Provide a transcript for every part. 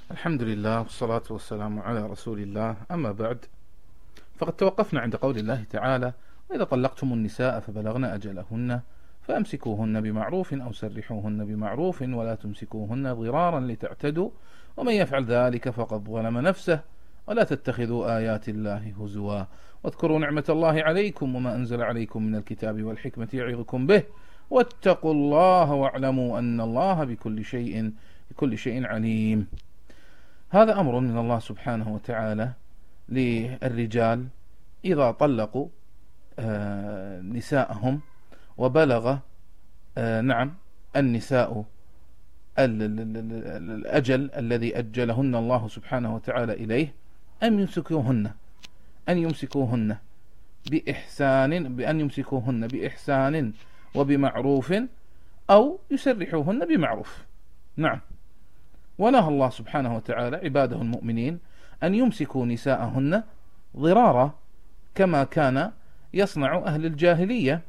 الحمد لله والصلاة والسلام على رسول الله. أما بعد، فقد توقفنا عند قول الله تعالى: وإذا طلقتم النساء فبلغن أجلهن فأمسكوهن بمعروف أو سرحوهن بمعروف ولا تمسكوهن ضرارا لتعتدوا ومن يفعل ذلك فقد ظلم نفسه ولا تتخذوا آيات الله هزوا واذكروا نعمة الله عليكم وما أنزل عليكم من الكتاب والحكمة يعظكم به واتقوا الله واعلموا أن الله بكل شيء عليم. هذا أمر من الله سبحانه وتعالى للرجال إذا طلقوا نساءهم وبلغ النساء الأجل الذي أجلهن الله سبحانه وتعالى إليه أن يمسكوهن بإحسان وبمعروف أو يسرحوهن بمعروف. نعم. ونهى الله سبحانه وتعالى عباده المؤمنين أن يمسكوا نساءهن ضرارا كما كان يصنع أهل الجاهلية،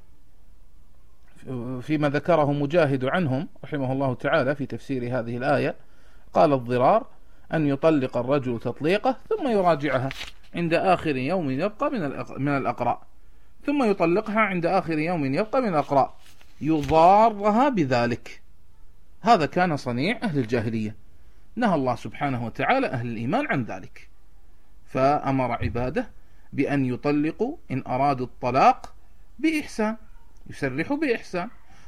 فيما ذكره مجاهد عنهم رحمه الله تعالى في تفسير هذه الآية. قال: الضرار أن يطلق الرجل تطليقه ثم يراجعها عند آخر يوم يبقى من الأقراء، ثم يطلقها عند آخر يوم يبقى من الأقراء يضارها بذلك. هذا كان صنيع أهل الجاهلية، نهى الله سبحانه وتعالى أهل الإيمان عن ذلك، فأمر عباده بأن يطلقوا إن أرادوا الطلاق بإحسان، يسرحوا بإحسان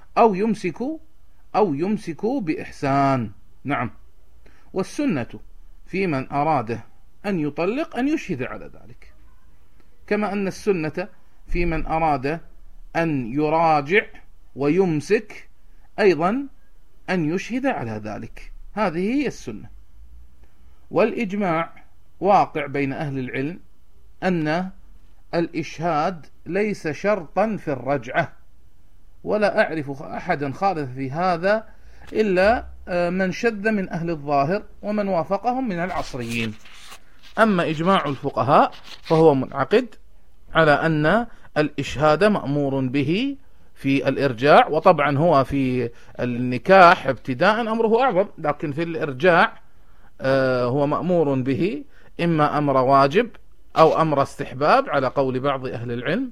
أو يمسكوا بإحسان. نعم. والسنة في من أراد أن يطلق أن يشهد على ذلك، كما أن السنة في من أراد أن يراجع ويمسك أيضا أن يشهد على ذلك. هذه هي السنة. والإجماع واقع بين أهل العلم أن الإشهاد ليس شرطا في الرجعة، ولا أعرف أحدا خالف في هذا إلا من شذ من أهل الظاهر ومن وافقهم من العصريين. أما إجماع الفقهاء فهو منعقد على أن الإشهاد مأمور به في الإرجاع، وطبعا هو في النكاح ابتداء أمره أعظم، لكن في الإرجاع هو مأمور به، إما أمر واجب أو أمر استحباب على قول بعض أهل العلم.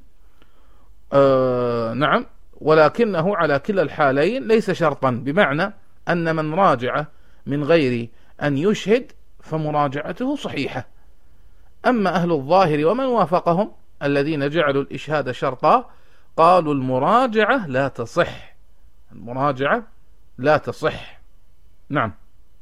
نعم. ولكنه على كلا الحالين ليس شرطا، بمعنى أن من راجع من غير أن يشهد فمراجعته صحيحة. أما أهل الظاهر ومن وافقهم الذين جعلوا الإشهاد شرطا قالوا المراجعة لا تصح. نعم.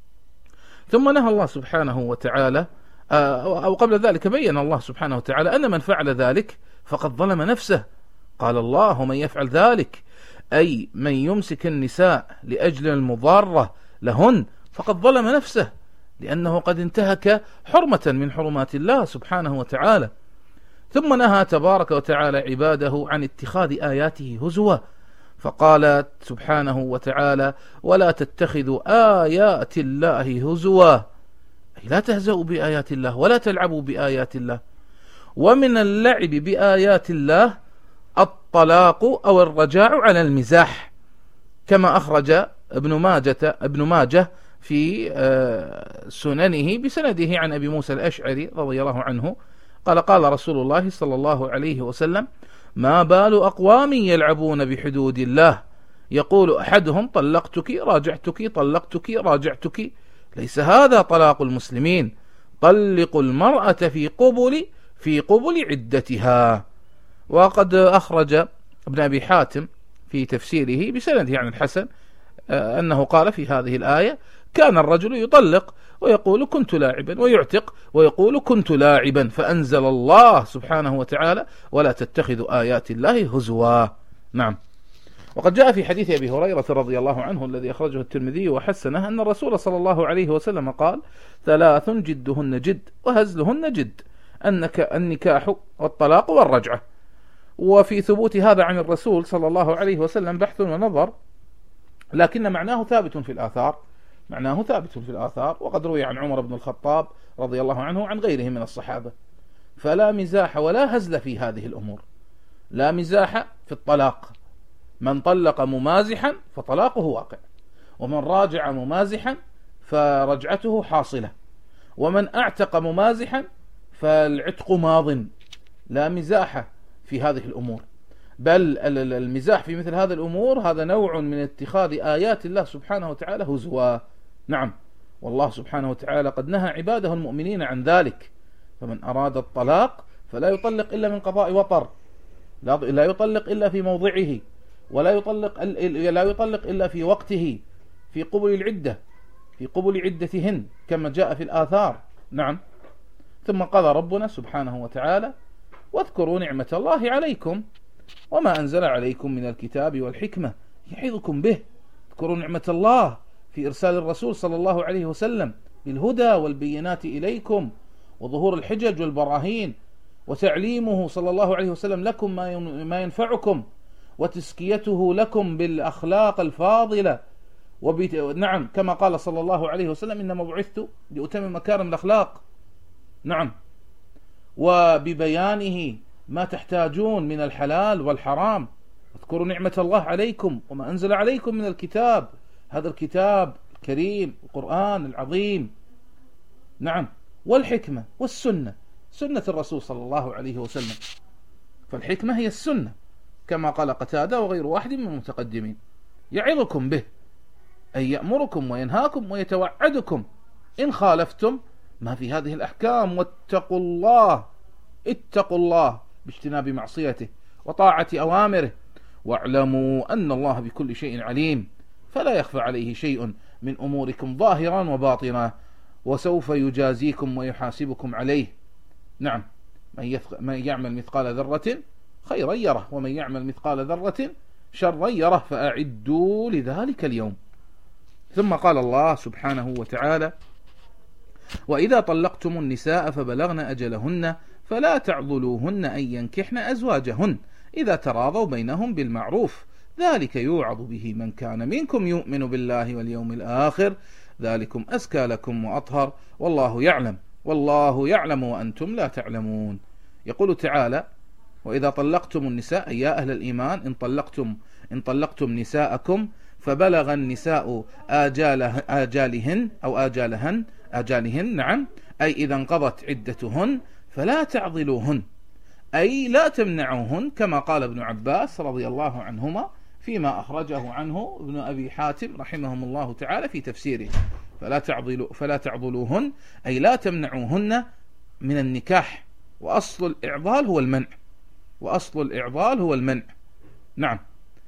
ثم نهى الله سبحانه وتعالى، أو قبل ذلك بين الله سبحانه وتعالى أن من فعل ذلك فقد ظلم نفسه. قال الله: من يفعل ذلك، أي من يمسك النساء لأجل المضارة لهن فقد ظلم نفسه، لأنه قد انتهك حرمة من حرمات الله سبحانه وتعالى. ثم نهى تبارك وتعالى عباده عن اتخاذ آياته هزوا، فقال سبحانه وتعالى: ولا تتخذوا آيات الله هزوا، أي لا تهزؤوا بآيات الله ولا تلعبوا بآيات الله. ومن اللعب بآيات الله الطلاق أو الرجاع على المزاح، كما أخرج ابن ماجه في سننه بسنده عن أبي موسى الأشعري رضي الله عنه قال: قال رسول الله صلى الله عليه وسلم: ما بال أقوام يلعبون بحدود الله، يقول أحدهم: طلقتك راجعتك، طلقتك راجعتك، ليس هذا طلاق المسلمين، طلقوا المرأة في قبل عدتها. وقد أخرج ابن أبي حاتم في تفسيره بسنده عن الحسن أنه قال في هذه الآية: كان الرجل يطلق ويقول كنت لاعبا، ويعتق ويقول كنت لاعبا، فأنزل الله سبحانه وتعالى: ولا تتخذوا آيات الله هزوا. نعم. وقد جاء في حديث أبي هريرة رضي الله عنه الذي أخرجه الترمذي وحسنه أن الرسول صلى الله عليه وسلم قال: 3 جدهن جد وهزلهن جد، النكاح والطلاق والرجعة. وفي ثبوت هذا عن الرسول صلى الله عليه وسلم بحث ونظر، لكن معناه ثابت في الآثار، وقد روي عن عمر بن الخطاب رضي الله عنه وعن غيره من الصحابة. فلا مزاح ولا هزل في هذه الأمور، لا مزاح في الطلاق، من طلق ممازحا فطلاقه واقع، ومن راجع ممازحا فرجعته حاصلة. ومن أعتق ممازحا فالعتق ماض، لا مزاح في هذه الأمور، بل المزاح في مثل هذه الأمور هذا نوع من اتخاذ آيات الله سبحانه وتعالى هزوا. نعم، والله سبحانه وتعالى قد نهى عباده المؤمنين عن ذلك. فمن أراد الطلاق فلا يطلق إلا من قضاء وطر، لا يطلق إلا في موضعه، ولا يطلق إلا في وقته، في قبل العدة، في قبل عدتهن كما جاء في الآثار. نعم. ثم قال ربنا سبحانه وتعالى: واذكروا نعمة الله عليكم وما أنزل عليكم من الكتاب والحكمة يعظكم به. اذكروا نعمة الله في إرسال الرسول صلى الله عليه وسلم بالهدى والبينات إليكم، وظهور الحجج والبراهين، وتعليمه صلى الله عليه وسلم لكم ما ينفعكم، وتزكيته لكم بالأخلاق الفاضلة. نعم، كما قال صلى الله عليه وسلم: إنما بعثت لأتمم مكارم الأخلاق. نعم. وببيانه ما تحتاجون من الحلال والحرام. اذكروا نعمة الله عليكم وما أنزل عليكم من الكتاب، هذا الكتاب الكريم القرآن العظيم. نعم. والحكمة والسنة، سنة الرسول صلى الله عليه وسلم. فالحكمة هي السنة كما قال قتادة وغير واحد من المتقدمين. يعظكم به أي يأمركم وينهاكم ويتوعدكم إن خالفتم ما في هذه الأحكام. واتقوا الله، اتقوا الله باجتناب معصيته وطاعة أوامره، واعلموا أن الله بكل شيء عليم، فلا يخفى عليه شيء من أموركم ظاهرا وباطنا، وسوف يجازيكم ويحاسبكم عليه. نعم. من يعمل مثقال ذرة خيرا يره، ومن يعمل مثقال ذرة شرا يره، فأعدوا لذلك اليوم. ثم قال الله سبحانه وتعالى: وإذا طلقتم النساء فبلغن أجلهن فلا تعضلوهن أن ينكحن أزواجهن إذا تراضوا بينهم بالمعروف، ذلك يوعظ به من كان منكم يؤمن بالله واليوم الآخر، ذلكم أزكى لكم وأطهر، والله يعلم وأنتم لا تعلمون. يقول تعالى: وإذا طلقتم النساء، يا أهل الإيمان، إن طلقتم نساءكم فبلغ النساء آجالهن، نعم، أي إذا انقضت عدتهن فلا تعضلوهن، أي لا تمنعوهن، كما قال ابن عباس رضي الله عنهما فيما أخرجه عنه ابن أبي حاتم رحمهم الله تعالى في تفسيره: فلا تعضلوهن أي لا تمنعوهن من النكاح. وأصل الإعضال هو المنع. نعم.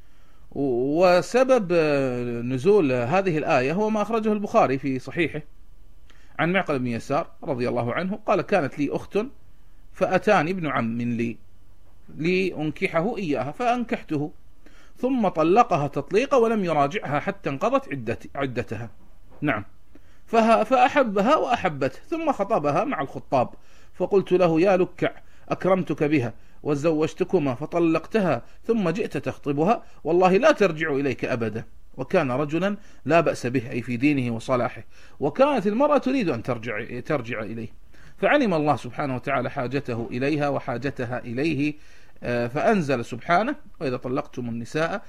وسبب نزول هذه الآية هو ما أخرجه البخاري في صحيحه عن معقل بن يسار رضي الله عنه قال: كانت لي أخت فأتاني ابن عم لي أنكحه إياها، فأنكحته، ثم طلقها تطليقا ولم يراجعها حتى انقضت عدتها. نعم. فأحبها وأحبته، ثم خطبها مع الخطاب، فقلت له: يا لكع، أكرمتك بها وزوجتكما فطلقتها ثم جئت تخطبها، والله لا ترجع إليك أبدا. وكان رجلا لا بأس به، أي في دينه وصلاحه، وكانت المرأة تريد أن ترجع إليه، فعلم الله سبحانه وتعالى حاجته إليها وحاجتها إليه، فأنزل سبحانه: وإذا طلقتم النساء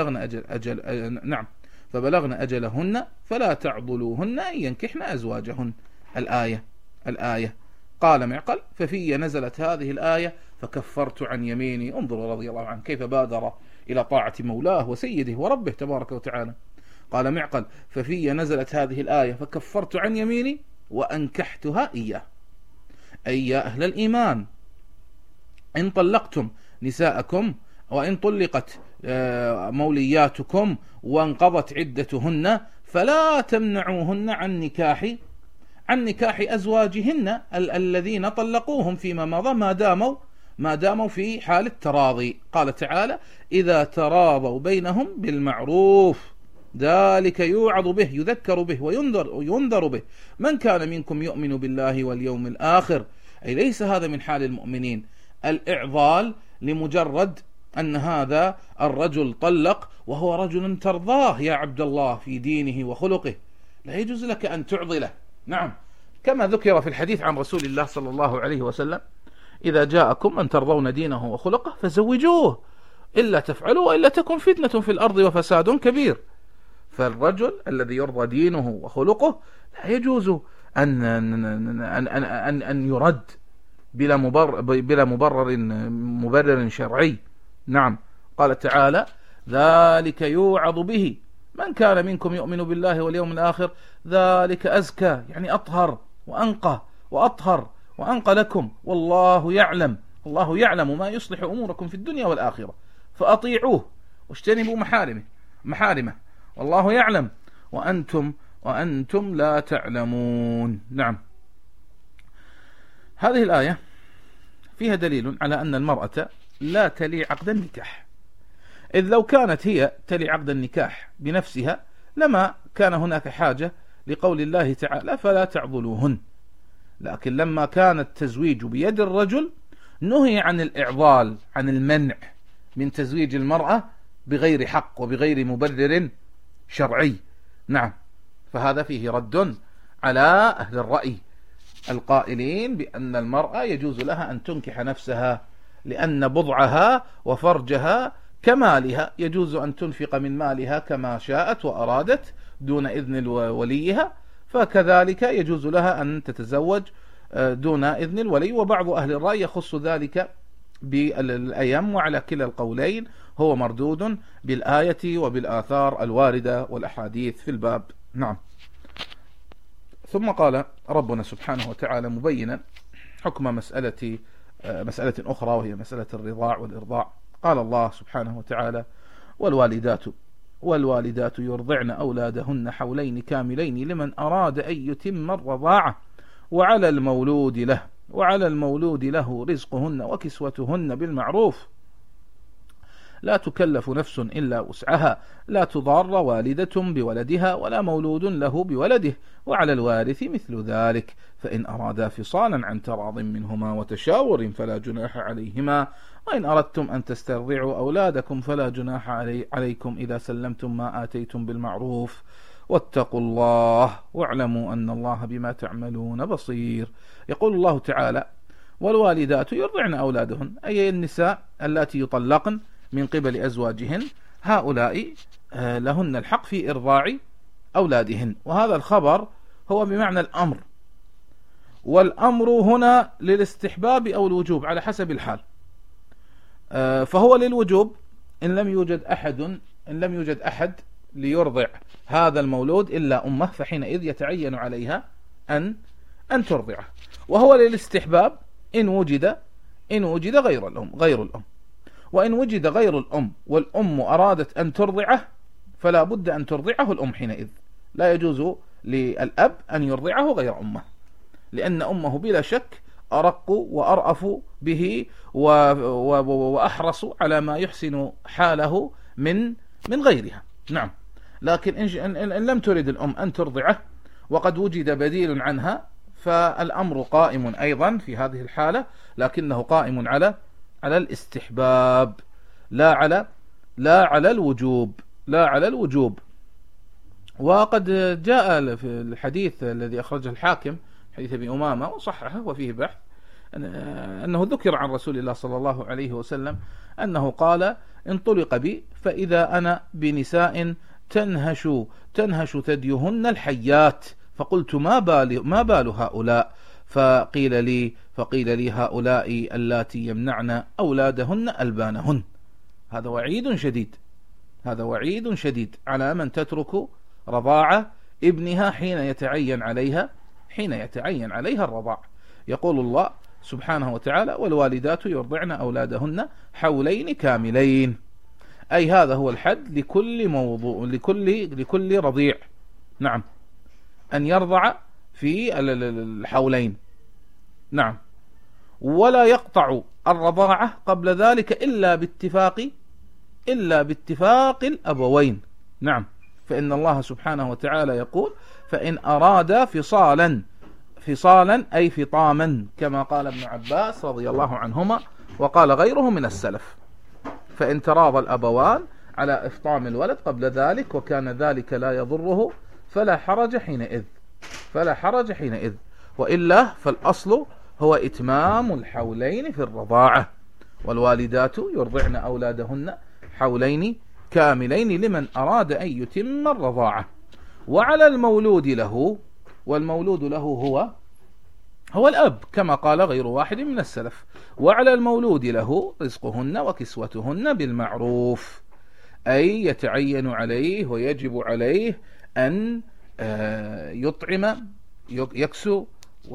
فبلغن أجلهن فلا تعضلوهن أن ينكحن أزواجهن. الآية. قال معقل: ففي نزلت هذه الآية فكفرت عن يميني. انظروا رضي الله عنه كيف بادر إلى طاعة مولاه وسيده وربه تبارك وتعالى. قال معقل: ففي نزلت هذه الآية فكفرت عن يميني وأنكحتها إياه، أي يا أهل الإيمان، إن طلقتم نساءكم وإن طلقت مولياتكم وانقضت عدتهن فلا تمنعوهن عن نكاح أزواجهن الذين طلقوهم فيما مضى ما داموا في حال التراضي. قال تعالى: إذا تراضوا بينهم بالمعروف، ذلك يوعظ به، يذكر به وينذر به من كان منكم يؤمن بالله واليوم الآخر. أي ليس هذا من حال المؤمنين الإعضال لمجرد أن هذا الرجل طلق وهو رجل ترضاه يا عبد الله في دينه وخلقه، لا يجوز لك أن تعضله. نعم، كما ذكر في الحديث عن رسول الله صلى الله عليه وسلم: إذا جاءكم من ترضون دينه وخلقه فزوجوه، إلا تفعلوا وإلا تكن فتنة في الأرض وفساد كبير. فالرجل الذي يرضى دينه وخلقه لا يجوز أن يرد بلا مبرر شرعي. نعم، قال تعالى: ذلك يوعظ به من كان منكم يؤمن بالله واليوم الآخر ذلك أزكى، يعني أطهر وأنقى وأطهر وأنقى لكم، والله يعلم ما يصلح أموركم في الدنيا والآخرة فأطيعوه واجتنبوا محارمه والله يعلم وأنتم لا تعلمون. نعم، هذه الآية فيها دليل على أن المرأة لا تلي عقد النكاح، إذ لو كانت هي تلي عقد النكاح بنفسها لما كان هناك حاجة لقول الله تعالى: فلا تعضلوهن. لكن لما كان التزويج بيد الرجل نهي عن الإعضال، عن المنع من تزويج المرأة بغير حق وبغير مبرر شرعي. نعم، فهذا فيه رد على أهل الرأي القائلين بأن المرأة يجوز لها أن تنكح نفسها، لأن بضعها وفرجها كمالها، يجوز أن تنفق من مالها كما شاءت وأرادت دون إذن وليها، فكذلك يجوز لها أن تتزوج دون إذن الولي. وبعض أهل الرأي يخص ذلك بالأيم، وعلى كلا القولين هو مردود بالآية وبالآثار الواردة والأحاديث في الباب. نعم. ثم قال ربنا سبحانه وتعالى مبينا حكم مسألة أخرى، وهي مسألة الرضاع والإرضاع. قال الله سبحانه وتعالى: والوالدات يرضعن أولادهن حولين كاملين لمن أراد أن يتم الرضاعة وعلى المولود له رزقهن وكسوتهن بالمعروف لا تكلف نفس إلا وسعها لا تضار والدة بولدها ولا مولود له بولده وعلى الوارث مثل ذلك، فإن أرادا فصالا عن تراض منهما وتشاور فلا جناح عليهما، وإن أردتم أن تسترضعوا أولادكم فلا جناح عليكم إذا سلمتم ما آتيتم بالمعروف، واتقوا الله واعلموا أن الله بما تعملون بصير. يقول الله تعالى: والوالدات يرضعن أولادهن، أي النساء التي يطلقن من قبل أزواجهن، هؤلاء لهن الحق في إرضاع أولادهن. وهذا الخبر هو بمعنى الأمر، والأمر هنا للاستحباب أو الوجوب على حسب الحال، فهو للوجوب إن لم يوجد أحد ليرضع هذا المولود إلا أمه، فحينئذ يتعين عليها أن ترضعه. وهو للاستحباب إن وجد غير الأم، وإن وجد غير الأم والأم أرادت أن ترضعه فلا بد أن ترضعه الأم حينئذ، لا يجوز للأب أن يرضعه غير أمه، لأن أمه بلا شك أرق وأرأف به وأحرص على ما يحسن حاله من غيرها. نعم، لكن إن لم ترد الأم أن ترضعه وقد وجد بديل عنها فالأمر قائم أيضا في هذه الحالة، لكنه قائم على الاستحباب لا على الوجوب. وقد جاء في الحديث الذي أخرجه الحاكم حديث ابي أمامة وصححه وفيه بحث أنه ذكر عن رسول الله صلى الله عليه وسلم أنه قال: انطلق بي فإذا أنا بنساء تنهش ثديهن الحيات، فقلت ما بال هؤلاء؟ فقيل لي هؤلاء اللاتي يمنعن أولادهن ألبانهن. هذا وعيد شديد على من تترك رضاعة ابنها حين يتعين عليها الرضاع. يقول الله سبحانه وتعالى: والوالدات يرضعن أولادهن حولين كاملين، أي هذا هو الحد لكل موضوع لكل رضيع. نعم، أن يرضع في الحولين. نعم، ولا يقطع الرضاعة قبل ذلك إلا باتفاق الأبوين. نعم، فإن الله سبحانه وتعالى يقول: فإن أرادا فصالا أي فطاما، كما قال ابن عباس رضي الله عنهما وقال غيره من السلف، فإن تراضى الأبوان على إفطام الولد قبل ذلك وكان ذلك لا يضره فلا حرج حينئذ، وإلا فالأصل هو إتمام الحولين في الرضاعة. والوالدات يرضعن أولادهن حولين كاملين لمن أراد أن يتم الرضاعة وعلى المولود له والمولود له هو الأب كما قال غير واحد من السلف. وعلى المولود له رزقهن وكسوتهن بالمعروف، أي يتعين عليه ويجب عليه أن يطعم يكسو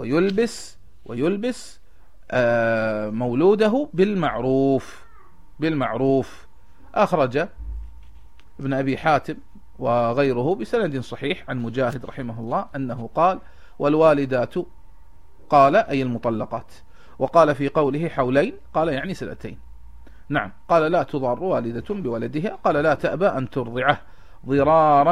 ويلبس مولوده بالمعروف. أخرج ابن أبي حاتم وغيره بسند صحيح عن مجاهد رحمه الله أنه قال: والوالدات، قال أي المطلقات، وقال في قوله حولين، قال يعني سنتين. نعم. قال: لا تضار والدة بولدها، قال: لا تأبى أن ترضعه ضرارا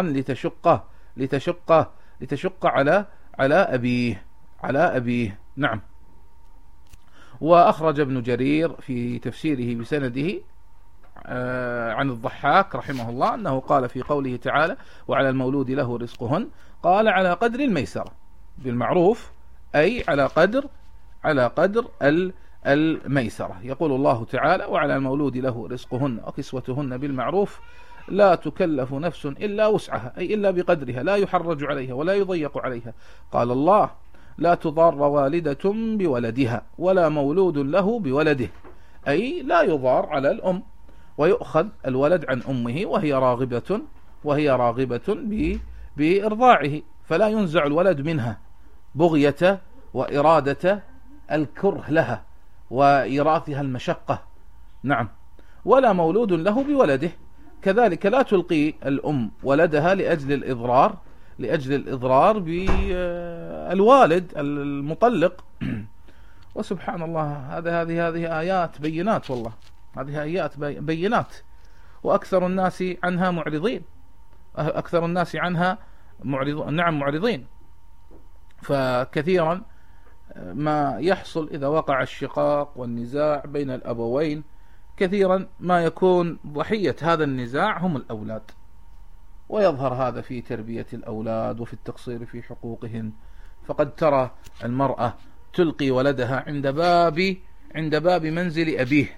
لتشق على أبيه. نعم. وأخرج ابن جرير في تفسيره بسنده عن الضحاك رحمه الله أنه قال في قوله تعالى: وعلى المولود له رزقهن، قال: على قدر الميسرة بالمعروف، أي على قدر الميسرة. يقول الله تعالى: وعلى المولود له رزقهن وكسوتهن بالمعروف، لا تكلف نفس إلا وسعها، أي إلا بقدرها، لا يحرج عليها ولا يضيق عليها. قال الله: لا تضار والدة بولدها ولا مولود له بولده، أي لا يضار على الأم، ويؤخذ الولد عن أمه وهي راغبة بإرضاعه، فلا ينزع الولد منها بغية وإرادة الكره لها وإراثها المشقة. نعم. ولا مولود له بولده، كذلك لا تلقي الأم ولدها لأجل الإضرار بالوالد المطلق. وسبحان الله، هذه آيات بينات، والله هذه آيات بينات، وأكثر الناس عنها معرضين. فكثيرا ما يحصل إذا وقع الشقاق والنزاع بين الأبوين، كثيرا ما يكون ضحية هذا النزاع هم الأولاد، ويظهر هذا في تربية الأولاد وفي التقصير في حقوقهم. فقد ترى المرأة تلقي ولدها عند باب منزل أبيه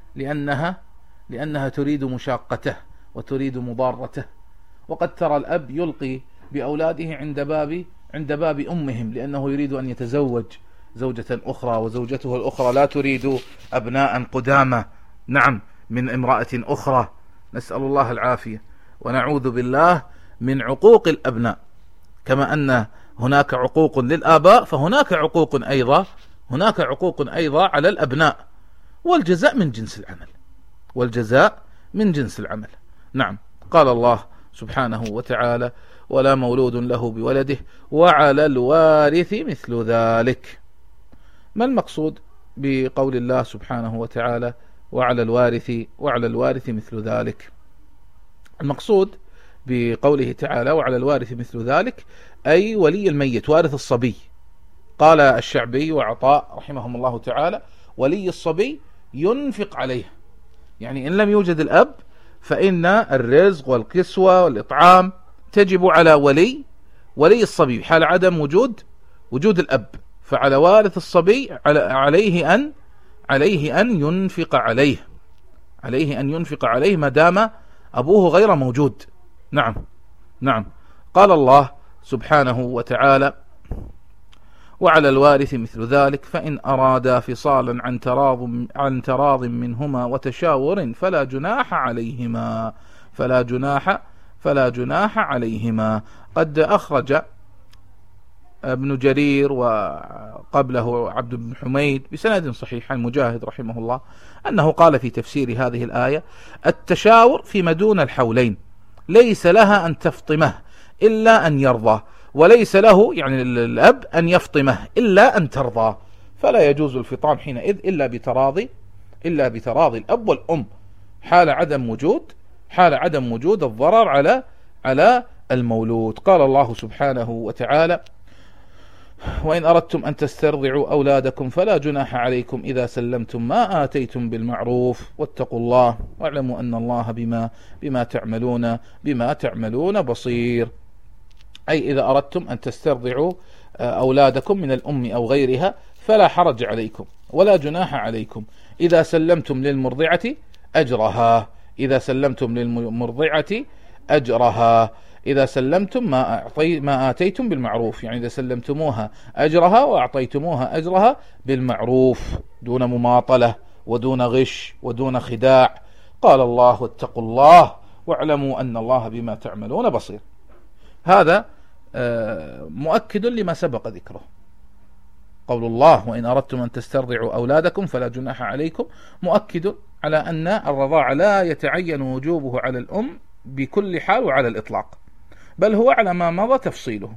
لأنها تريد مشاقته وتريد مضارته، وقد ترى الأب يلقي بأولاده عند باب أمهم لأنه يريد أن يتزوج زوجة أخرى، وزوجته الأخرى لا تريد أبناء قدامى، نعم، من امرأة أخرى. نسأل الله العافية ونعوذ بالله من عقوق الأبناء. كما أن هناك عقوق للآباء، فهناك عقوق أيضا على الأبناء، والجزاء من جنس العمل. نعم. قال الله سبحانه وتعالى: ولا مولود له بولده وعلى الوارث مثل ذلك. ما المقصود بقول الله سبحانه وتعالى وعلى الوارث مثل ذلك؟ المقصود بقوله تعالى وعلى الوارث مثل ذلك أي ولي الميت، وارث الصبي. قال الشعبي وعطاء رحمهم الله تعالى: ولي الصبي ينفق عليه، يعني إن لم يوجد الأب فإن الرزق والكسوة والإطعام تجب على ولي الصبي حال عدم وجود الأب. فعلى وارث الصبي عليه أن ينفق عليه ما دام أبوه غير موجود. نعم. قال الله سبحانه وتعالى: وعلى الوارث مثل ذلك فإن أرادا فصالا عن تراض منهما وتشاور فلا جناح عليهما. قد أخرج ابن جرير وقبله عبد بن حميد بسند صحيح عن مجاهد رحمه الله أنه قال في تفسير هذه الآية: التشاور فيما دون الحولين ليس لها أن تفطمه إلا أن يرضى، وليس له يعني الأب أن يفطمه إلا أن ترضى، فلا يجوز الفطام حينئذ إلا بتراضي الأب والأم حال عدم وجود الضرر على المولود. قال الله سبحانه وتعالى: وإن أردتم أن تسترضعوا أولادكم فلا جناح عليكم إذا سلمتم ما آتيتم بالمعروف واتقوا الله واعلموا أن الله بما تعملون بصير. أي إذا أردتم أن تسترضعوا أولادكم من الأم أو غيرها فلا حرج عليكم ولا جناح عليكم إذا سلمتم للمرضعة أجرها، إذا سلمتم ما آتيتم بالمعروف، يعني إذا سلمتموها أجرها وأعطيتموها أجرها بالمعروف دون مماطلة ودون غش ودون خداع. قال الله: واتقوا الله واعلموا أن الله بما تعملون بصير. هذا مؤكد لما سبق ذكره. قول الله: وإن أردتم أن تسترضعوا أولادكم فلا جناح عليكم، مؤكد على أن الرضاعة لا يتعين وجوبه على الأم بكل حال وعلى الإطلاق، بل هو على ما مضى تفصيله.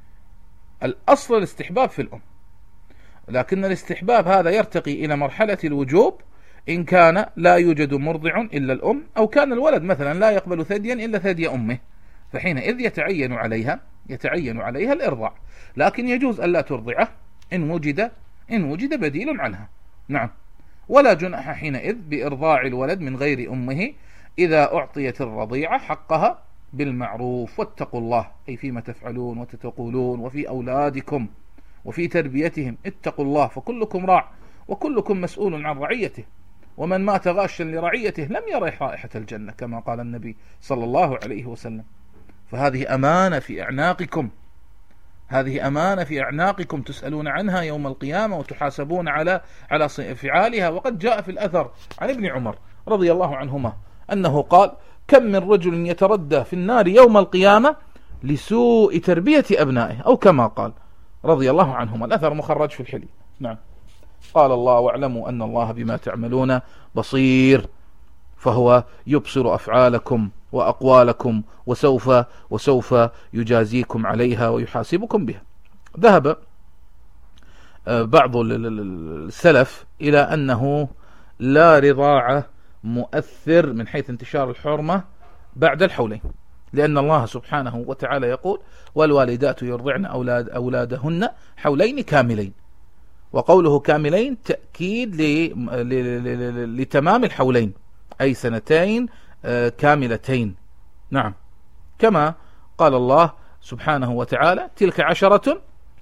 الأصل الاستحباب في الأم، لكن الاستحباب هذا يرتقي إلى مرحلة الوجوب إن كان لا يوجد مرضع إلا الأم، أو كان الولد مثلا لا يقبل ثديا إلا ثدي أمه، فحينئذ يتعين عليها الإرضاع، لكن يجوز ألا ترضعه إن وجد بديل عنها. نعم، ولا جناح حينئذ بإرضاع الولد من غير أمه إذا أعطيت الرضيعة حقها بالمعروف. واتقوا الله، أي فيما تفعلون وتتقولون وفي أولادكم وفي تربيتهم، اتقوا الله، فكلكم راع وكلكم مسؤول عن رعيته، ومن مات غاشا لرعيته لم يرح رائحة الجنة، كما قال النبي صلى الله عليه وسلم. فهذه أمانة في أعناقكم، هذه أمانة في أعناقكم تسألون عنها يوم القيامة وتحاسبون على فعالها. وقد جاء في الأثر عن ابن عمر رضي الله عنهما أنه قال: كم من رجل يتردى في النار يوم القيامة لسوء تربية أبنائه، أو كما قال رضي الله عنهما. الأثر مخرج في الحلي. نعم. قال الله: واعلموا أن الله بما تعملون بصير، فهو يبصر أفعالكم وأقوالكم وسوف يجازيكم عليها ويحاسبكم بها. ذهب بعض السلف إلى أنه لا رضاعة مؤثر من حيث انتشار الحرمة بعد الحولين، لأن الله سبحانه وتعالى يقول: والوالدات يرضعن أولادهن حولين كاملين، وقوله كاملين تأكيد لتمام الحولين، أي سنتين كاملتين. نعم، كما قال الله سبحانه وتعالى: تلك عشرة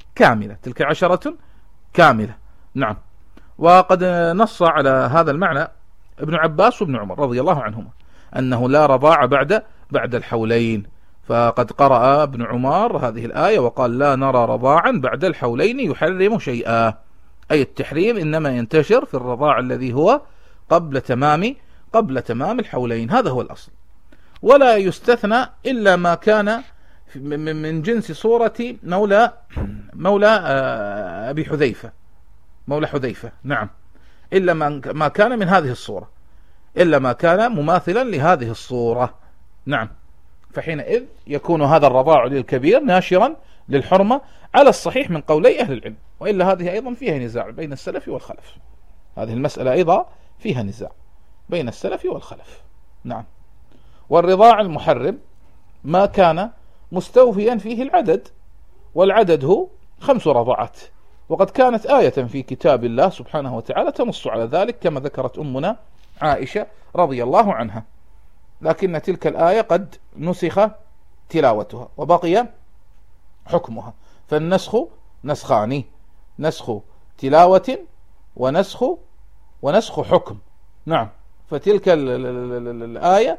كاملة. نعم. وقد نص على هذا المعنى ابن عباس وابن عمر رضي الله عنهما أنه لا رضاعة بعد الحولين، فقد قرأ ابن عمر هذه الآية وقال: لا نرى رضاعا بعد الحولين يحرم شيئا، أي التحريم إنما ينتشر في الرضاع الذي هو قبل تمام الحولين، هذا هو الأصل. ولا يستثنى إلا ما كان من جنس صورة مولى أبي حذيفة، مولى حذيفة. نعم، إلا ما كان من هذه الصورة، إلا ما كان مماثلا لهذه الصورة. نعم، فحينئذ يكون هذا الرضاع للكبير ناشرا للحرمة على الصحيح من قولي أهل العلم، وإلا هذه أيضا فيها نزاع بين السلف والخلف، هذه المسألة أيضا فيها نزاع بين السلف والخلف. نعم. والرضاع المحرم ما كان مستوفيا فيه العدد، والعدد هو 5 رضعات، وقد كانت آية في كتاب الله سبحانه وتعالى تنص على ذلك كما ذكرت أمنا عائشة رضي الله عنها، لكن تلك الآية قد نسخ تلاوتها وبقي حكمها، فالنسخ نسخان: نسخ تلاوة ونسخ حكم. نعم، فتلك الآية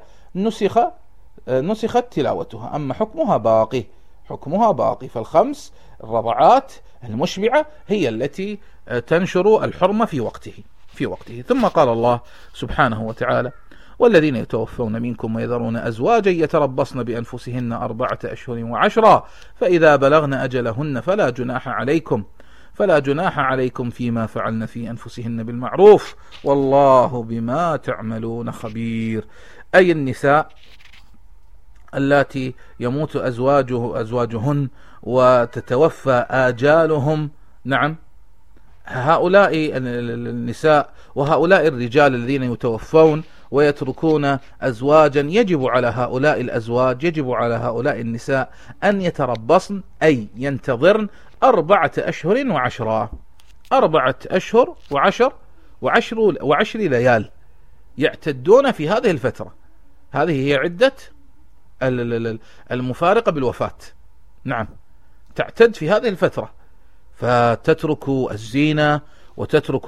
نسخت تلاوتها، أما حكمها باقي. فالخمس الرضعات المشبعة هي التي تنشر الحرمة في وقته. ثم قال الله سبحانه وتعالى: والذين يتوفون منكم ويذرون أزواجا يتربصن بأنفسهن 4 أشهر و10، فإذا بلغن أجلهن فلا جناح عليكم فيما فعلن في أنفسهن بالمعروف والله بما تعملون خبير. أي النساء اللاتي يموت أزواجهن وتتوفى آجالهم. نعم، هؤلاء النساء وهؤلاء الرجال الذين يتوفون ويتركون أزواجا، يجب على هؤلاء الأزواج، يجب على هؤلاء النساء أن يتربصن، أي ينتظرن 4 أشهر و10، 4 أشهر وعشر ليال، يعتدون في هذه الفترة. هذه هي عدة المفارقة بالوفاة. نعم، تعتد في هذه الفترة، فتترك الزينة وتترك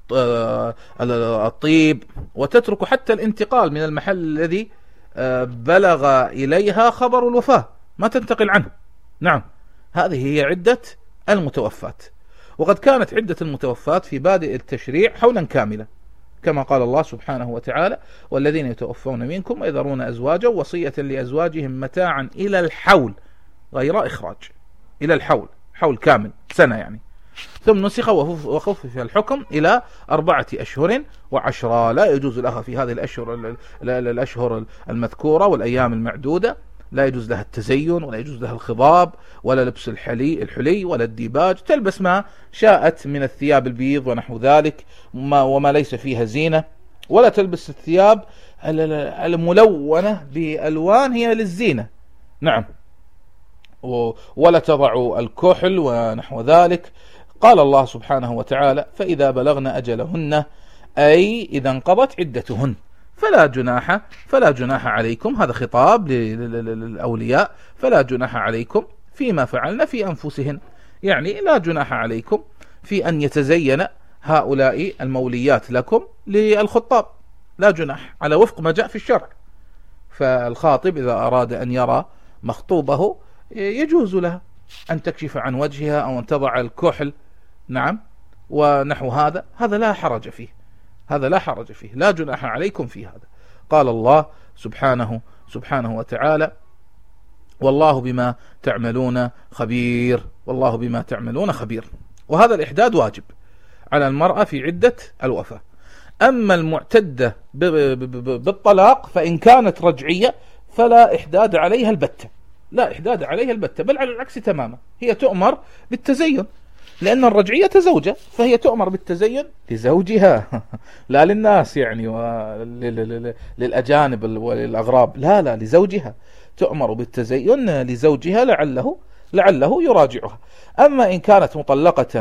الطيب وتترك حتى الانتقال من المحل الذي بلغ إليها خبر الوفاة، ما تنتقل عنه. نعم، هذه هي عدة المتوفات. وقد كانت عدة المتوفات في بادئ التشريع حولا كاملا، كما قال الله سبحانه وتعالى: والذين يتوفون منكم ويذرون أزواجا وصية لأزواجهم متاعا إلى الحول غير إخراج. إلى الحول، حول كامل، سنة يعني. ثم نسخ وخفف الحكم إلى 4 أشهر و10. لا يجوز لها في هذه الأشهر المذكورة والأيام المعدودة، لا يجوز لها التزين، ولا يجوز لها الخضاب، ولا لبس الحلي ولا الديباج. تلبس ما شاءت من الثياب البيض ونحو ذلك وما ليس فيها زينة، ولا تلبس الثياب الملونة بألوان هي للزينة. نعم، ولا تضع الكحل ونحو ذلك. قال الله سبحانه وتعالى: فإذا بلغن أجلهن، أي إذا انقضت عدتهن فلا جناح عليكم. هذا خطاب للأولياء: فلا جناح عليكم فيما فعلن في أنفسهن، يعني لا جناح عليكم في أن يتزين هؤلاء الموليات لكم للخطاب، لا جناح، على وفق ما جاء في الشرع. فالخاطب إذا أراد أن يرى مخطوبه يجوز لها أن تكشف عن وجهها أو أن تضع الكحل، نعم، ونحو هذا لا حرج فيه، هذا لا حرج فيه، لا جناح عليكم في هذا. قال الله سبحانه وتعالى: والله بما تعملون خبير، والله بما تعملون خبير. وهذا الإحداد واجب على المرأة في عدة الوفاة. أما المعتدة بالطلاق فإن كانت رجعية فلا إحداد عليها البتة، لا إحداد عليها البتة، بل على العكس تماما، هي تؤمر بالتزين، لأن الرجعية زوجة، فهي تؤمر بالتزين لزوجها لا للناس يعني للأجانب وللأغراب، لا لزوجها، تؤمر بالتزين لزوجها لعله يراجعها. أما إن كانت مطلقة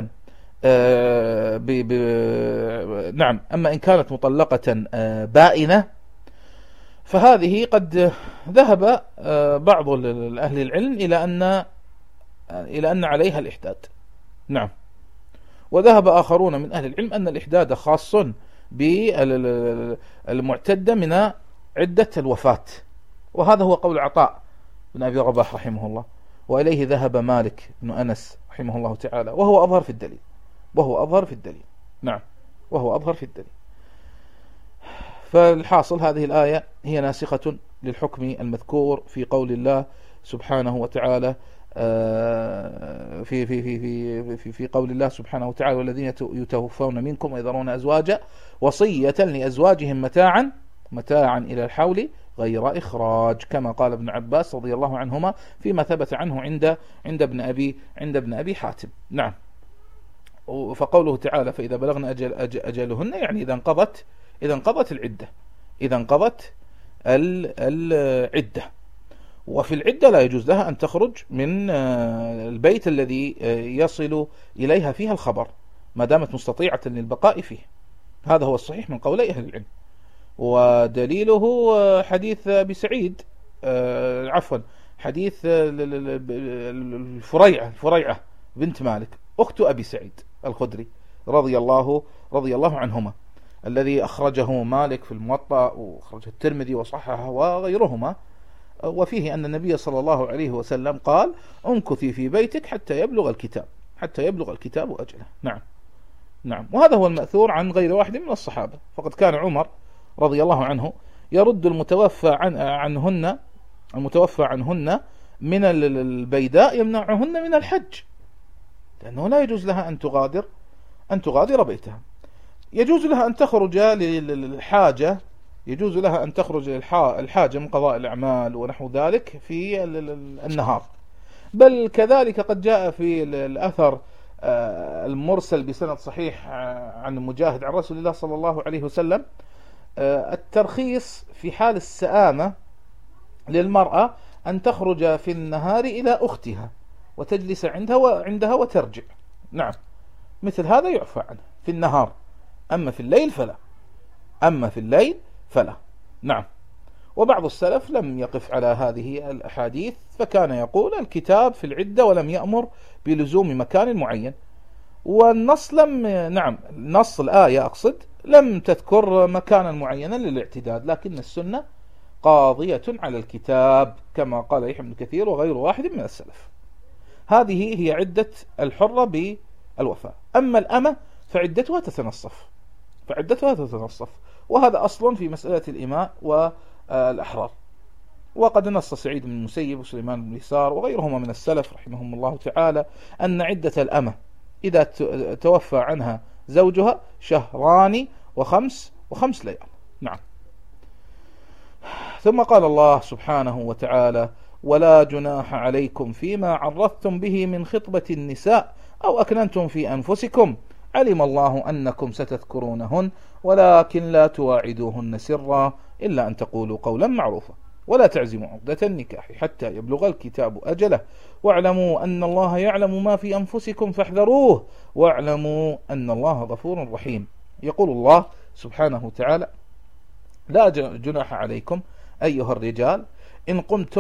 أما إن كانت مطلقة بائنة فهذه قد ذهب بعض أهل العلم إلى أن عليها الإحداد. نعم، وذهب آخرون من أهل العلم أن الإحداد خاص بالمعتدة من عدة الوفاة، وهذا هو قول عطاء بن أبي رباح رحمه الله، وإليه ذهب مالك بن أنس رحمه الله تعالى، وهو أظهر في الدليل. نعم، وهو أظهر في الدليل. فالحاصل هذه الآية هي ناسخة للحكم المذكور في قول الله سبحانه وتعالى في قول الله سبحانه وتعالى: والذين يتوفون منكم ويذرون أزواجا وصية لأزواجهم متاعا إلى الحول غير إخراج، كما قال ابن عباس رضي الله عنهما فيما ثبت عنه عند ابن أبي حاتم. نعم، فقوله تعالى: فإذا بلغن أجلهن، يعني إذا انقضت العدة. وفي العدة لا يجوز لها أن تخرج من البيت الذي يصل إليها فيها الخبر، ما دامت مستطيعة للبقاء فيه. هذا هو الصحيح من قولي أهل العلم. ودليله حديث أبي سعيد، حديث الفريعة بنت مالك أخت أبي سعيد الخدري رضي الله عنهما، الذي أخرجه مالك في الموطأ وأخرجه الترمذي وصححه وغيرهما، وفيه أن النبي صلى الله عليه وسلم قال: امكثي في بيتك حتى يبلغ الكتاب أجله. نعم، وهذا هو المأثور عن غير واحد من الصحابة. فقد كان عمر رضي الله عنه يرد المتوفى عنهن من البيداء، يمنعهن من الحج، لأنه لا يجوز لها أن تغادر بيتها. يجوز لها أن تخرج للحاجة، الحاجة من قضاء الأعمال ونحو ذلك في النهار. بل كذلك قد جاء في الأثر المرسل بسند صحيح عن مجاهد عن رسول الله صلى الله عليه وسلم الترخيص في حال السآمة للمرأة أن تخرج في النهار إلى أختها وتجلس عندها وترجع. نعم، مثل هذا يعفى عنه في النهار، أما في الليل فلا. نعم، وبعض السلف لم يقف على هذه الأحاديث، فكان يقول: الكتاب في العدة، ولم يأمر بلزوم مكان معين. والنص نص الآية أقصد لم تذكر مكانا معينا للاعتداد، لكن السنة قاضية على الكتاب، كما قال يحيى بن كثير وغير واحد من السلف. هذه هي عدة الحرة بالوفاء. أما الأمة فعدتها تتنصف، وهذا أصل في مسألة الإماء والأحرار. وقد نص سعيد بن المسيب وسليمان بن يسار وغيرهما من السلف رحمهم الله تعالى أن عدة الأمة إذا توفى عنها زوجها 2 وخمس ليال. نعم. ثم قال الله سبحانه وتعالى: ولا جناح عليكم فيما عرضتم به من خطبة النساء أو أكننتم في أنفسكم علم الله أنكم ستذكرونهن ولكن لا تواعدوهن سرا إلا أن تقولوا قولا معروفا ولا تعزموا عقدة النكاح حتى يبلغ الكتاب أجله واعلموا أن الله يعلم ما في أنفسكم فاحذروه واعلموا أن الله غفور رحيم. يقول الله سبحانه وتعالى: لا جناح عليكم أيها الرجال إن قمتم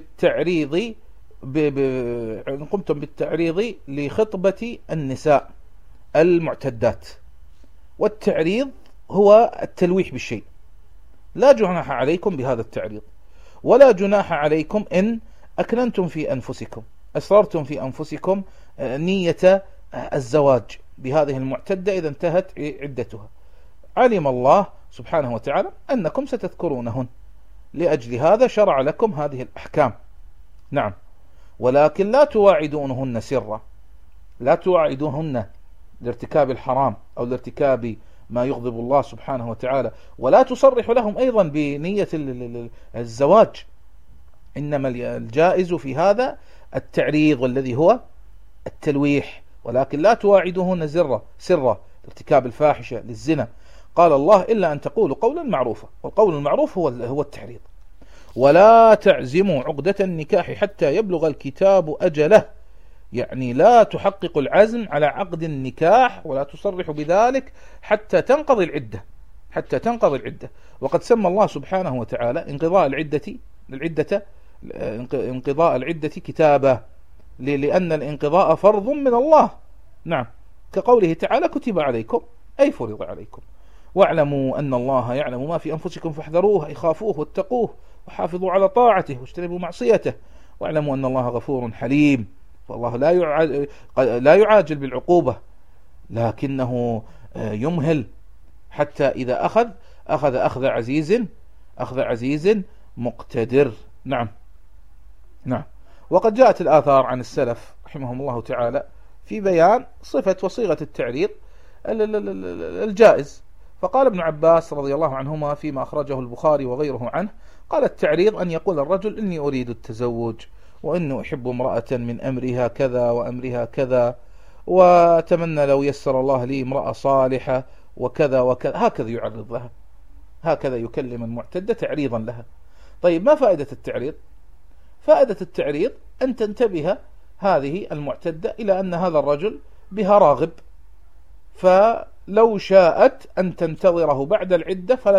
بالتعريض لخطبة النساء المعتدات. والتعريض هو التلويح بالشيء. لا جناح عليكم بهذا التعريض، ولا جناح عليكم إن أكننتم في أنفسكم، أسررتم في أنفسكم نية الزواج بهذه المعتدة إذا انتهت عدتها. علم الله سبحانه وتعالى أنكم ستذكرونهن، لأجل هذا شرع لكم هذه الأحكام. نعم. ولكن لا تواعدونهن سرا، لا تواعدونهن لارتكاب الحرام أو لارتكاب ما يغضب الله سبحانه وتعالى، ولا تصرح لهم أيضا بنية الزواج. إنما الجائز في هذا التعريض والذي هو التلويح، ولكن لا تواعدوهن سرا لارتكاب الفاحشة للزنا. قال الله: إلا أن تقولوا قولا معروفا، والقول المعروف هو التعريض. ولا تعزموا عقدة النكاح حتى يبلغ الكتاب أجله، يعني لا تحقق العزم على عقد النكاح ولا تصرح بذلك حتى تنقضي العدة. وقد سمى الله سبحانه وتعالى انقضاء العدة كتابة، لأن الانقضاء فرض من الله. نعم. كقوله تعالى: كتب عليكم أي فرض عليكم. واعلموا أن الله يعلم ما في أنفسكم فاحذروه أي خافوه واتقوه وحافظوا على طاعته واجتنبوا معصيته. واعلموا أن الله غفور حليم، فالله لا يعاجل بالعقوبة، لكنه يمهل حتى إذا أخذ عزيز مقتدر. نعم. وقد جاءت الآثار عن السلف رحمهم الله تعالى في بيان صفة وصيغة التعريض الجائز. فقال ابن عباس رضي الله عنهما فيما أخرجه البخاري وغيره عنه، قال: التعريض أن يقول الرجل: إني أريد التزوج، وإني أحب امرأة من أمرها كذا وأمرها كذا، وأتمنى لو يسر الله لي امرأة صالحة وكذا وكذا. هكذا يعرض لها، هكذا يكلم المعتدة تعريضا لها. طيب، ما فائدة التعريض؟ فائدة التعريض أن تنتبه هذه المعتدة إلى أن هذا الرجل بها راغب، فلو شاءت أن تنتظره بعد العدة فلا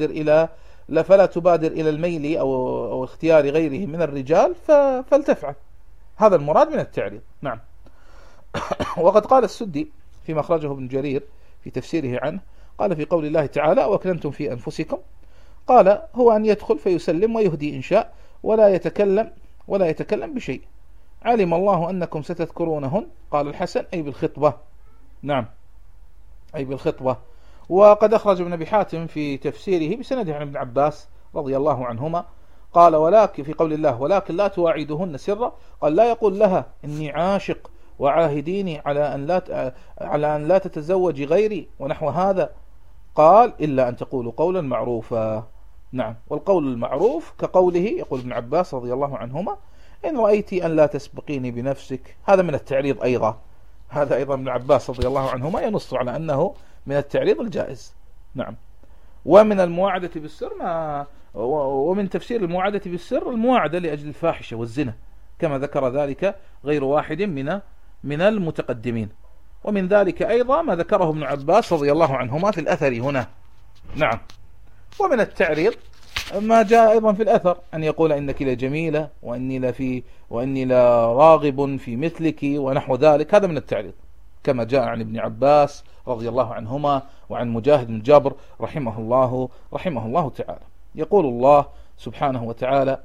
تبادر إلى الميل أو اختيار غيره من الرجال فلتفعل. هذا المراد من التعريض. نعم. وقد قال السدي فيما أخرجه ابن جرير في تفسيره عنه، قال في قول الله تعالى: وأكننتم في أنفسكم، قال: هو أن يدخل فيسلم ويهدي إن شاء ولا يتكلم بشيء. علم الله أنكم ستذكرونهن، قال الحسن: أي بالخطبة. نعم، أي بالخطبة. وقد أخرج ابن أبي حاتم في تفسيره بسنده عن ابن عباس رضي الله عنهما قال: ولكن في قول الله: ولكن لا تواعدوهن سرا، قال: لا يقول لها إني عاشق وعاهديني على أن لا تتزوجي غيري ونحو هذا، قال: إلا أن تقولوا قولا معروفا. نعم. والقول المعروف كقوله، يقول ابن عباس رضي الله عنهما: إن رأيت أن لا تسبقيني بنفسك. هذا من التعريض أيضا. هذا أيضا ابن عباس رضي الله عنهما ينص على أنه من التعريض الجائز. نعم. ومن المواعدة بالسر ومن تفسير المواعدة بالسر المواعدة لأجل الفاحشة والزنا، كما ذكر ذلك غير واحد من المتقدمين. ومن ذلك أيضا ما ذكره ابن عباس رضي الله عنهما في الأثر هنا. نعم. ومن التعريض ما جاء أيضا في الأثر أن يقول: إنك لجميلة وإني لراغب في مثلك ونحو ذلك. هذا من التعريض، كما جاء عن ابن عباس رضي الله عنهما وعن مجاهد بن جابر رحمه الله تعالى. يقول الله سبحانه وتعالى: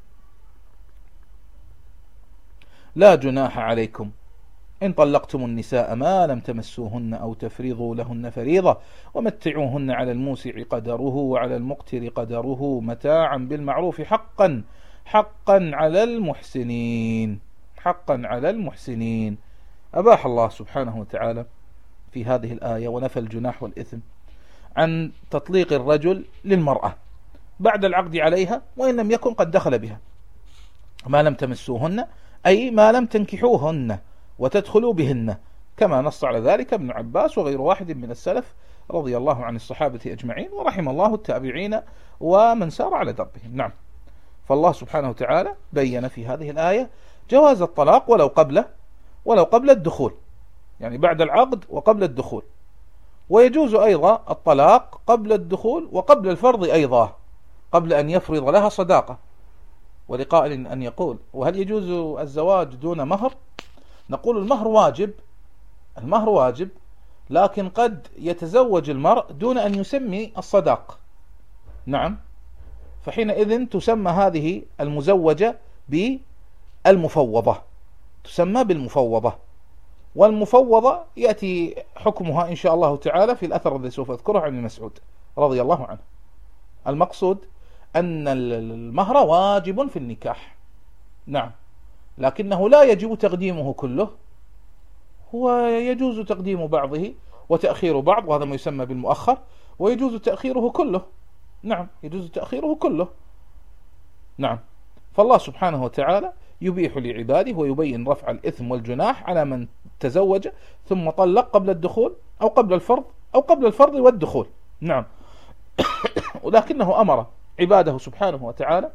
لا جناح عليكم إن طلقتم النساء ما لم تمسوهن أو تفرضوا لهن فريضة ومتعوهن على الموسع قدره وعلى المقتر قدره متاعا بالمعروف حقا على المحسنين. حقا على المحسنين. أباح الله سبحانه وتعالى في هذه الآية ونفى الجناح والإثم عن تطليق الرجل للمرأة بعد العقد عليها وإن لم يكن قد دخل بها، ما لم تمسوهن أي ما لم تنكحوهن وتدخلوا بهن، كما نص على ذلك ابن عباس وغير واحد من السلف رضي الله عن الصحابة أجمعين، ورحم الله التابعين ومن سار على دربهم. نعم. فالله سبحانه وتعالى بين في هذه الآية جواز الطلاق ولو قبل الدخول، يعني بعد العقد وقبل الدخول، ويجوز أيضا الطلاق قبل الدخول وقبل الفرض أيضا، قبل أن يفرض لها صداقة. ولقائل أن يقول: وهل يجوز الزواج دون مهر؟ نقول: المهر واجب، لكن قد يتزوج المرء دون أن يسمي الصداق. نعم. فحينئذ تسمى هذه المزوجة بالمفوضة، تسمى بالمفوضة. والمفوضة يأتي حكمها إن شاء الله تعالى في الأثر الذي سوف أذكره عن مسعود رضي الله عنه. المقصود أن المهر واجب في النكاح. نعم. لكنه لا يجب تقديمه كله، هو يجوز تقديم بعضه وتأخير بعض، وهذا ما يسمى بالمؤخر، ويجوز تأخيره كله. نعم، يجوز تأخيره كله. نعم. فالله سبحانه وتعالى يبيح لعباده ويبين رفع الإثم والجناح على من تزوج ثم طلق قبل الدخول أو قبل الفرض والدخول. نعم. ولكنه أمر عباده سبحانه وتعالى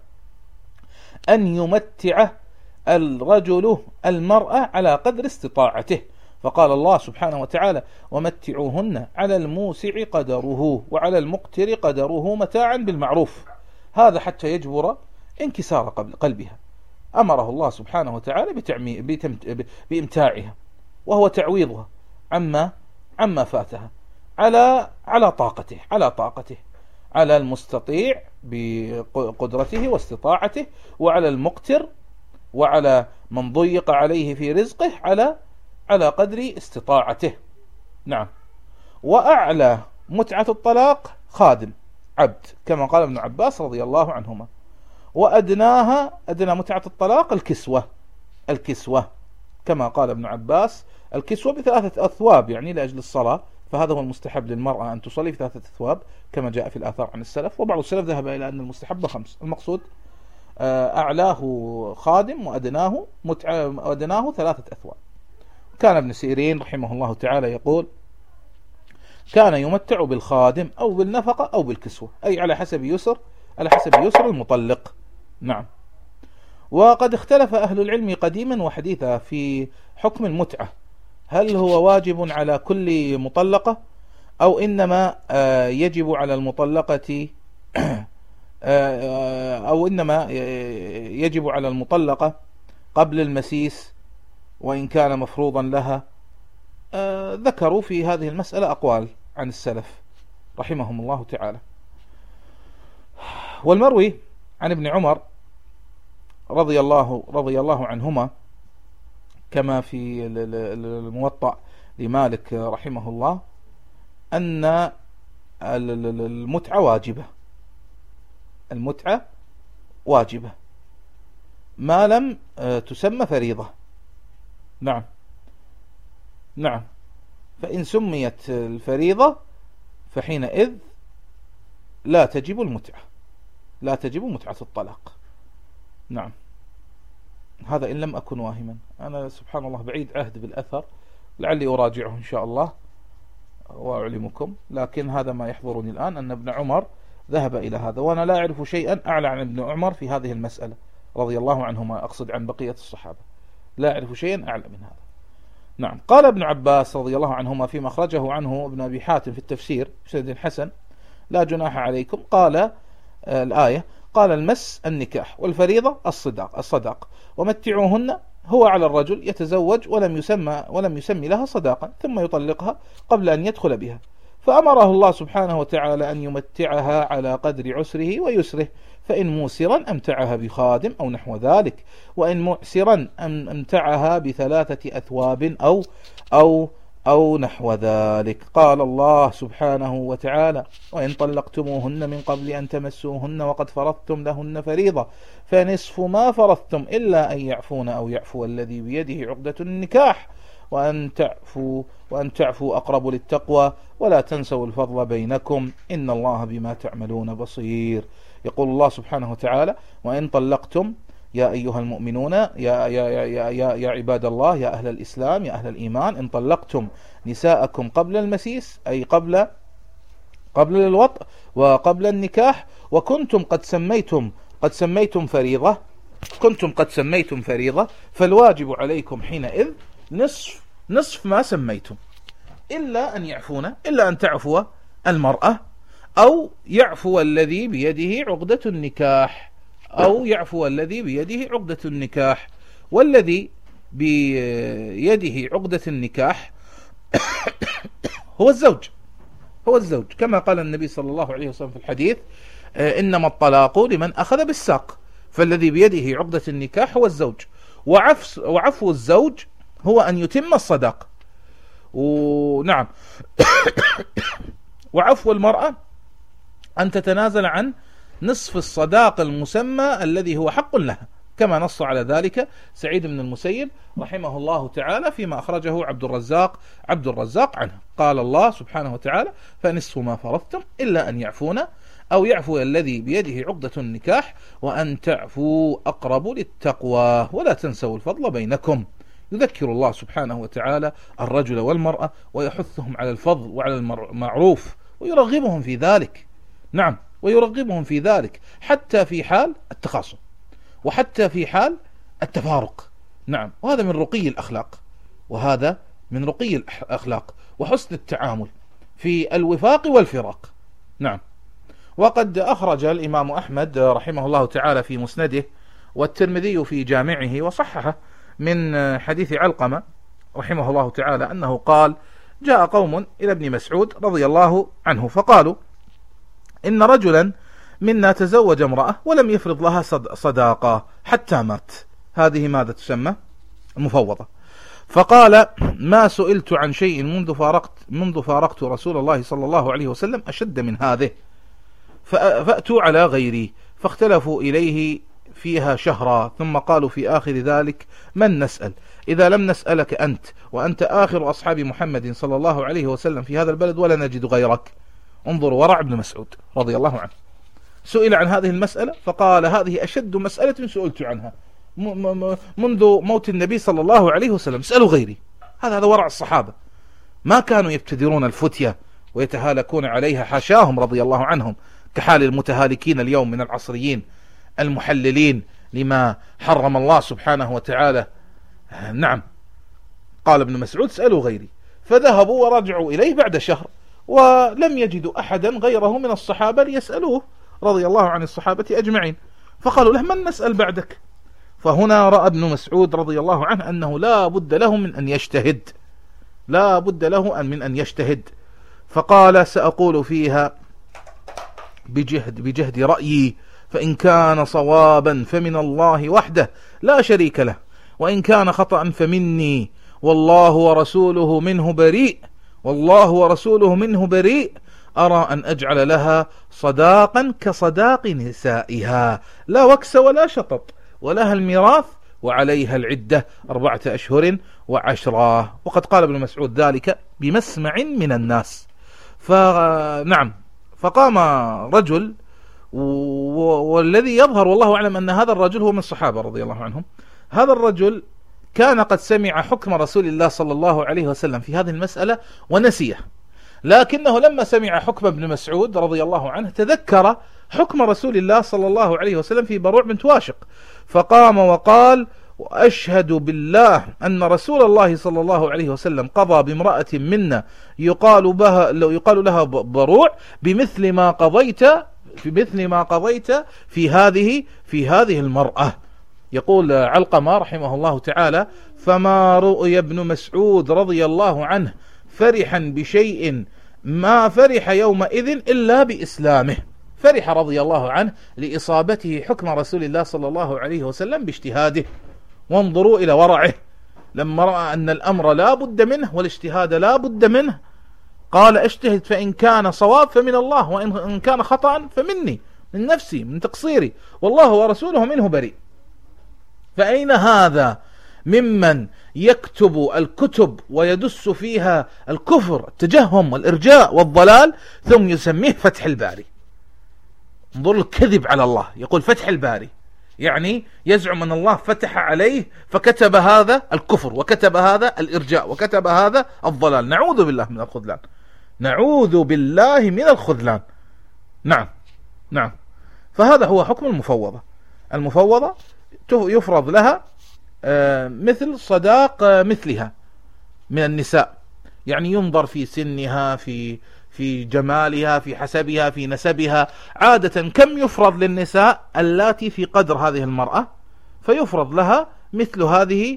أن يمتع الرجل المرأة على قدر استطاعته، فقال الله سبحانه وتعالى: ومتعوهن على الموسع قدره وعلى المقتر قدره متاعا بالمعروف. هذا حتى يجبر انكسار قلبها. أمره الله سبحانه وتعالى بإمتاعها، وهو تعويضها عما فاتها على طاقته، على المستطيع بقدرته واستطاعته، وعلى المقتر وعلى من ضيق عليه في رزقه على قدر استطاعته. نعم. وأعلى متعة الطلاق خادم عبد، كما قال ابن عباس رضي الله عنهما. أدنى متعة الطلاق الكسوة، كما قال ابن عباس: الكسوة ب3 أثواب، يعني لأجل الصلاة، فهذا هو المستحب للمرأة أن تصلي ب3 أثواب كما جاء في الآثار عن السلف، وبعض السلف ذهب إلى أن المستحب 5. المقصود أعلاه خادم وأدناه 3 أثواب. كان ابن سيرين رحمه الله تعالى يقول: كان يمتع بالخادم أو بالنفقة أو بالكسوة، أي على حسب يسر المطلق. نعم. وقد اختلف أهل العلم قديما وحديثا في حكم المتعة، هل هو واجب على كل مطلقة أو إنما يجب على المطلقة قبل المسيس وإن كان مفروضا لها. ذكروا في هذه المسألة أقوال عن السلف رحمهم الله تعالى. والمروي عن ابن عمر رضي الله عنهما كما في الموطأ لمالك رحمه الله أن المتعة واجبة ما لم تسمى فريضة. نعم. فإن سميت الفريضة فحينئذ لا تجب متعة الطلاق. نعم. هذا إن لم أكن واهما، أنا سبحان الله بعيد عهد بالأثر، لعلي أراجعه إن شاء الله وأعلمكم، لكن هذا ما يحضرني الآن أن ابن عمر ذهب إلى هذا، وأنا لا أعرف شيئا أعلى عن ابن عمر في هذه المسألة رضي الله عنهما، أقصد عن بقية الصحابة، لا أعرف شيئا أعلى من هذا. نعم. قال ابن عباس رضي الله عنهما فيما أخرجه عنه ابن أبي حاتم في التفسير بسند حسن: لا جناح عليكم. قال الآية: قال المس النكاح، والفريضة الصداق، ومتعوهن هو على الرجل يتزوج ولم يسمي لها صداقا ثم يطلقها قبل أن يدخل بها، فأمره الله سبحانه وتعالى أن يمتعها على قدر عسره ويسره، فإن موسرا أمتعها بخادم أو نحو ذلك، وإن معسرا أمتعها ب3 أثواب أو نحو ذلك. قال الله سبحانه وتعالى: وإن طلقتموهن من قبل أن تمسوهن وقد فرضتم لهن فريضة فنصف ما فرضتم إلا أن يعفون أو يعفو الذي بيده عقدة النكاح وأن تعفوا أقرب للتقوى ولا تنسوا الفضل بينكم إن الله بما تعملون بصير. يقول الله سبحانه وتعالى: وإن طلقتم يا أيها المؤمنون يا عباد الله، يا أهل الإسلام، يا أهل الإيمان، إن طلقتم نساءكم قبل المسيس أي قبل الوطء وقبل النكاح وكنتم قد سميتم فريضة فالواجب عليكم حينئذ نصف ما سميتم، إلا أن تعفو المرأة أو يعفو الذي بيده عقدة النكاح، والذي بيده عقدة النكاح هو الزوج كما قال النبي صلى الله عليه وسلم في الحديث: إنما الطلاق لمن أخذ بالساق. فالذي بيده عقدة النكاح هو الزوج، وعفو الزوج هو أن يتم الصداق. ونعم وعفو المرأة أن تتنازل عن نصف الصداق المسمى الذي هو حق لها، كما نص على ذلك سعيد بن المسيب رحمه الله تعالى فيما أخرجه عبد الرزاق عنه. قال الله سبحانه وتعالى: فنصف ما فرضتم إلا أن يعفون أو يعفو الذي بيده عقدة النكاح وأن تعفوا أقرب للتقوى ولا تنسوا الفضل بينكم. يذكر الله سبحانه وتعالى الرجل والمرأة ويحثهم على الفضل وعلى المعروف ويرغبهم في ذلك. نعم، ويرغبهم في ذلك حتى في حال التخاصم وحتى في حال التفارق. نعم، وهذا من رقي الأخلاق وحسن التعامل في الوفاق والفراق. نعم. وقد أخرج الإمام أحمد رحمه الله تعالى في مسنده والترمذي في جامعه وصححه من حديث علقمة رحمه الله تعالى أنه قال: جاء قوم إلى ابن مسعود رضي الله عنه فقالوا: إن رجلا منا تزوج امرأة ولم يفرض لها صداقة حتى مات. هذه ماذا تسمى؟ المفوضة. فقال: ما سئلت عن شيء منذ فارقت رسول الله صلى الله عليه وسلم أشد من هذه، فأتوا على غيري فاختلفوا إليه فيها شهرا، ثم قالوا في آخر ذلك: من نسأل إذا لم نسألك أنت، وأنت آخر أصحاب محمد صلى الله عليه وسلم في هذا البلد ولا نجد غيرك. انظروا ورع ابن مسعود رضي الله عنه، سئل عن هذه المسألة فقال: هذه أشد مسألة سئلت عنها منذ موت النبي صلى الله عليه وسلم، اسألوا غيري. هذا ورع الصحابة، ما كانوا يبتدرون الفتية ويتهالكون عليها، حاشاهم رضي الله عنهم، كحال المتهالكين اليوم من العصريين المحللين لما حرم الله سبحانه وتعالى. نعم، قال ابن مسعود: اسألوا غيري. فذهبوا ورجعوا إليه بعد شهر ولم يجدوا أحدا غيره من الصحابة ليسألوه رضي الله عن الصحابة أجمعين، فقالوا له: من نسأل بعدك؟ فهنا رأى ابن مسعود رضي الله عنه أنه لا بد له من أن يجتهد، فقال: سأقول فيها بجهد رأيي، فإن كان صوابا فمن الله وحده لا شريك له، وإن كان خطأ فمني، والله ورسوله منه بريء، أرى أن أجعل لها صداقا كصداق نسائها، لا وكس ولا شطط، ولها الميراث وعليها العدة 4 أشهر و10. وقد قال ابن مسعود ذلك بمسمع من الناس. فنعم، فقام رجل، والذي يظهر والله أعلم أن هذا الرجل هو من الصحابة رضي الله عنهم. هذا الرجل كان قد سمع حكم رسول الله صلى الله عليه وسلم في هذه المسألة ونسيه، لكنه لما سمع حكم ابن مسعود رضي الله عنه تذكر حكم رسول الله صلى الله عليه وسلم في بروع بنت واشق، فقام وقال: وأشهد بالله أن رسول الله صلى الله عليه وسلم قضى بامرأة منا يقال لها بروع بمثل ما قضيت في هذه المرأة. يقول علقمة رحمه الله تعالى: فما رؤي ابن مسعود رضي الله عنه فرحا بشيء ما فرح يومئذ إلا بإسلامه، فرح رضي الله عنه لإصابته حكم رسول الله صلى الله عليه وسلم باجتهاده. وانظروا إلى ورعه لما رأى أن الأمر لا بد منه والاجتهاد لا بد منه، قال اجتهد فإن كان صواب فمن الله، وإن كان خطأ فمني، من نفسي، من تقصيري، والله ورسوله منه بريء. فأين هذا ممن يكتب الكتب ويدس فيها الكفر، التجهم والإرجاء والضلال، ثم يسميه فتح الباري؟ انظر الكذب على الله، يقول فتح الباري، يعني يزعم أن الله فتح عليه فكتب هذا الكفر وكتب هذا الإرجاء وكتب هذا الضلال. نعوذ بالله من الخذلان، نعوذ بالله من الخذلان. نعم نعم. فهذا هو حكم المفوضة. المفوضة يفرض لها مثل صداق مثلها من النساء، يعني ينظر في سنها، في جمالها، في حسبها، في نسبها. عادة كم يفرض للنساء اللاتي في قدر هذه المرأة؟ فيفرض لها مثل هذه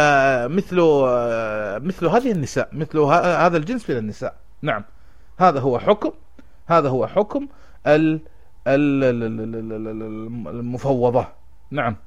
مثل هذه النساء، مثل هذا الجنس من النساء. نعم، هذا هو حكم المفوضة. نعم.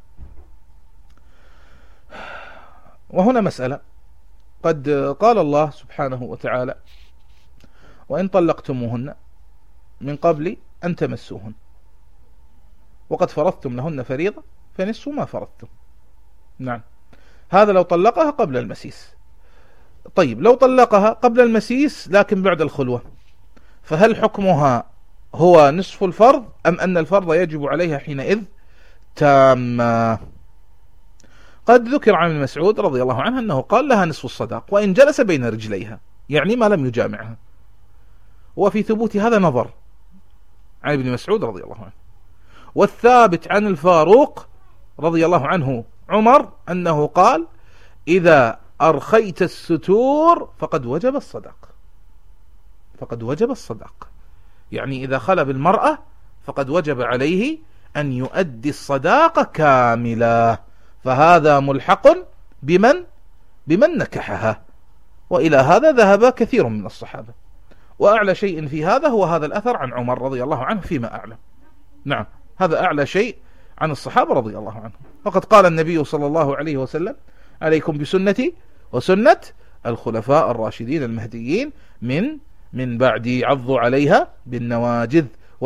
وهنا مسألة، قد قال الله سبحانه وتعالى: وإن طلقتموهن من قبل أن تمسوهن وقد فرضتم لهن فريضة فنصف ما فرضتم. نعم، هذا لو طلقها قبل المسيس. طيب، لو طلقها قبل المسيس لكن بعد الخلوة، فهل حكمها هو نصف الفرض أم أن الفرض يجب عليها حينئذ تامة؟ قد ذكر عن ابن مسعود رضي الله عنه أنه قال لها نصف الصداق وإن جلس بين رجليها، يعني ما لم يجامعها. وفي ثبوت هذا نظر عن ابن مسعود رضي الله عنه. والثابت عن الفاروق رضي الله عنه عمر أنه قال: إذا أرخيت الستور فقد وجب الصداق. فقد وجب الصداق، يعني إذا خلى بالمرأة فقد وجب عليه أن يؤدي الصداقة كاملة، فهذا ملحق بمن نكحها. وإلى هذا ذهب كثير من الصحابة، وأعلى شيء في هذا هو هذا الأثر عن عمر رضي الله عنه فيما أعلم. نعم، هذا أعلى شيء عن الصحابة رضي الله عنهم. وقد قال النبي صلى الله عليه وسلم: عليكم بسنتي وسنة الخلفاء الراشدين المهديين من بعدي، عضوا عليها بالنواجذ،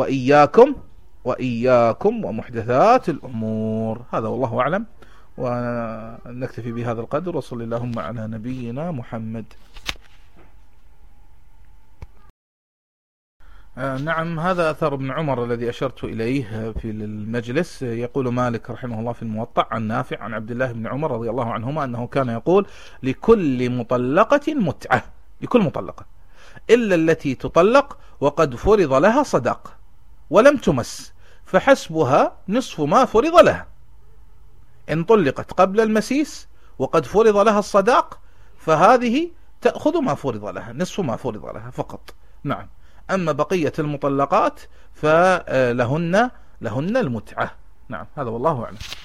وإياكم ومحدثات الأمور. هذا والله أعلم، ونكتفي بهذا القدر، وصلى اللهم على نبينا محمد. نعم، هذا أثر ابن عمر الذي أشرت إليه في المجلس. يقول مالك رحمه الله في الموطأ عن نافع عن عبد الله بن عمر رضي الله عنهما أنه كان يقول: لكل مطلقة متعة، لكل مطلقة إلا التي تطلق وقد فرض لها صداق ولم تمس، فحسبها نصف ما فرض لها. إن طلقت قبل المسيس وقد فرض لها الصداق فهذه تأخذ ما فرض لها، نصف ما فرض لها فقط. نعم. أما بقية المطلقات فلهن المتعة. نعم، هذا والله أعلم.